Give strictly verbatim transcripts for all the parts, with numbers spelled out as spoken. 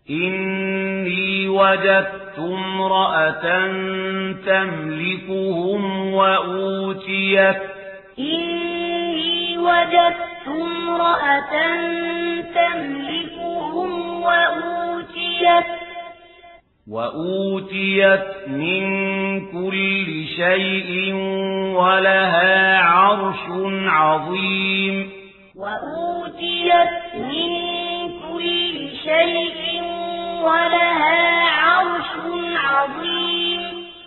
إني وجدت امرأة تملكهم وأوتيت إني وجدت امرأة تملكهم وأوتيت وأوتيت من كل شيء ولها عرش عظيم وأوتيت من كل شيء ولها عرش عظيم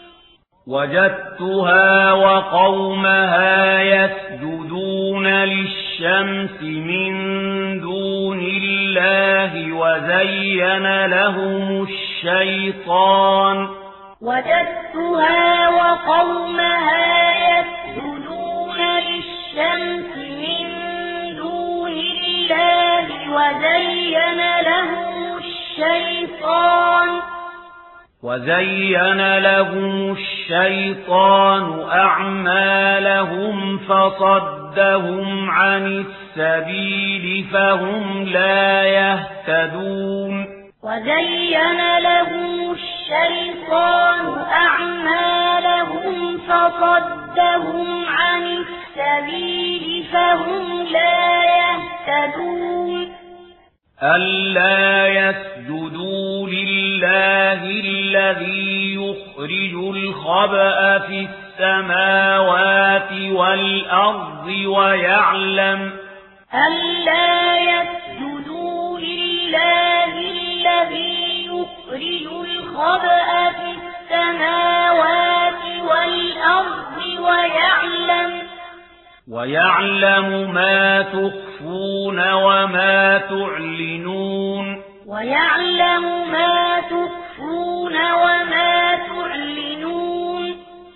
وجدتها وقومها يسجدون للشمس من دون الله وزين لهم الشيطان وجدتها وقومها يسجدون للشمس من دون الله وزين لهم الشيطان وزين لهم الشيطان أعمالهم فصدهم عن السبيل فهم لا يهتدون وزين لهم الشيطان أعمالهم فصدهم عن السبيل فهم لا يهتدون ألا يسجدوا لله الذي يخرج الخبأ في السماوات والأرض ويعلم ألا يسجدوا لله الذي يخرج الخبأ في السماوات والأرض ويعلم ويعلم ما تخفون وما تعلنون ويعلم ما تخفون وما تعلنون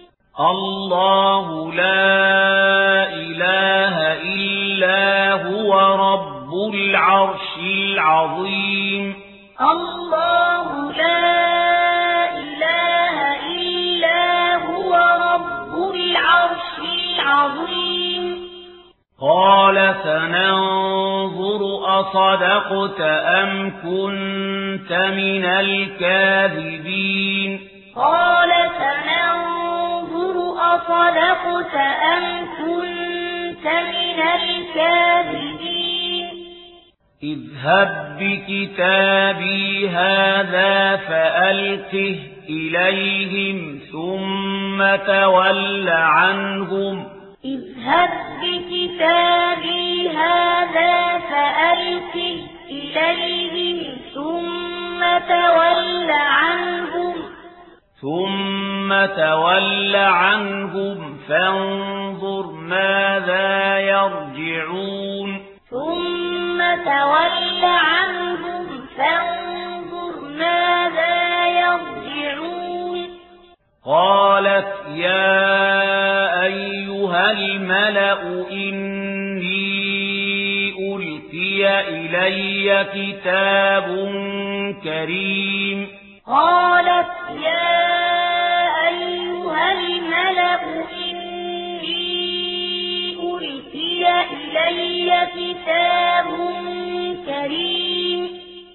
الله لا إله إلا هو رب العرش العظيم الله لا إله إلا هو رب العرش العظيم قال سننظر أصدقت أم كنت من الكاذبين قال سننظر أصدقت أم كنت من الكاذبين اذهب بكتابي هذا فألقه إليهم ثم تول عنهم اذهب بكتابي هذا فألقه إليهم ثم تول عنهم ثم تول عنهم فانظر ماذا يرجعون ثم تول عنهم فانظر ماذا يرجعون قالت يا أيها الملأ إني ألقي إلي كتاب كريم قالت يا أيها الملأ إني ألقي إلي كتاب كريم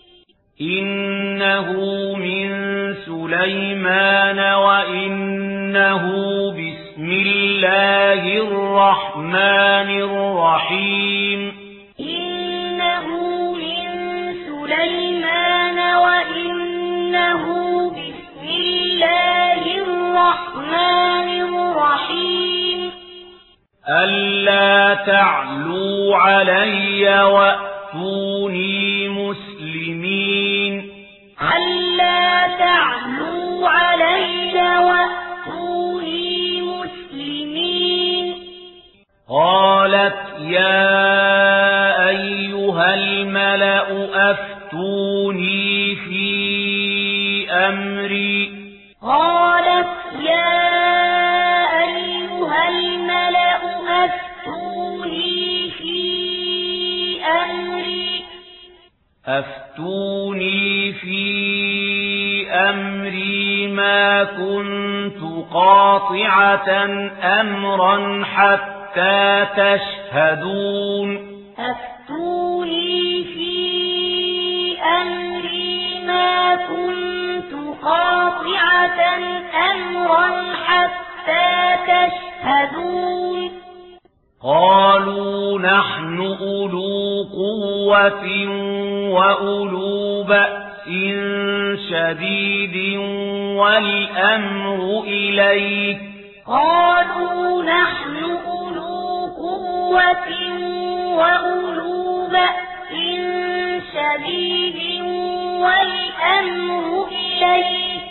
إنه من سليمان وإنه بسم الله الرحمن الرحيم إنه من سليمان وإنه بسم الله الرحمن الرحيم ألا تعلوا علي وأتوني مسلمين ألا تعلوا علي وأتوني مسلمين قالت يا أيها الملأ أفتوني في أمري قالت يا أيها الملأ أفتوني في أمري أفتوني في أمري ما كنت قاطعة أمرا حتى تشهدون أفتوني في أمري ما كنت قاطعة أمرا حتى تشهدون قالوا نحن أولو قوة وأولو بأس شديد والأمر إليك قالوا نحن أولو قوة وأولو بأس شديد والأمر إليك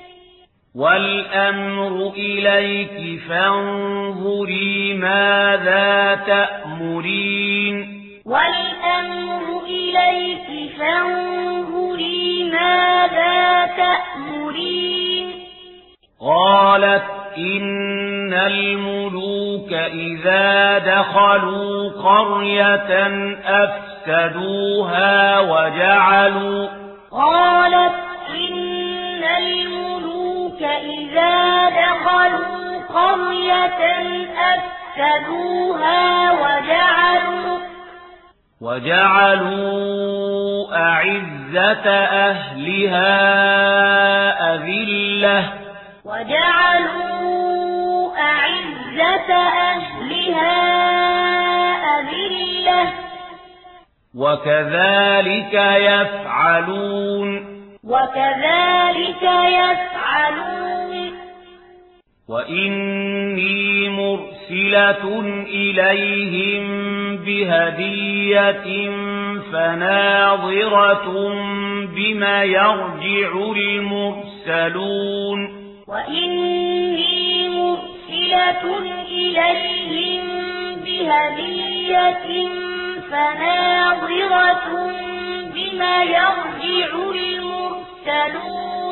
والأمر إليك فانظري ماذا تأمرين والأمر إليك فانظري ماذا تأمرين قالت إن الملوك إذا دخلوا قرية أفسدوها وجعلوا قالت إن الملوك إذا دخلوا قرية أفسدوها وجعلوا وجعلوا أعزة أهلها أذلة وجعلوا أعزة أهلها أذلة وكذلك يفعلون وكذلك يفعلون وإني مرسلة إليهم بهدية فناظرة بما يرجع المرسلون وإني مرسلة إليهم بهدية فناظرة بما يرجع المرسلون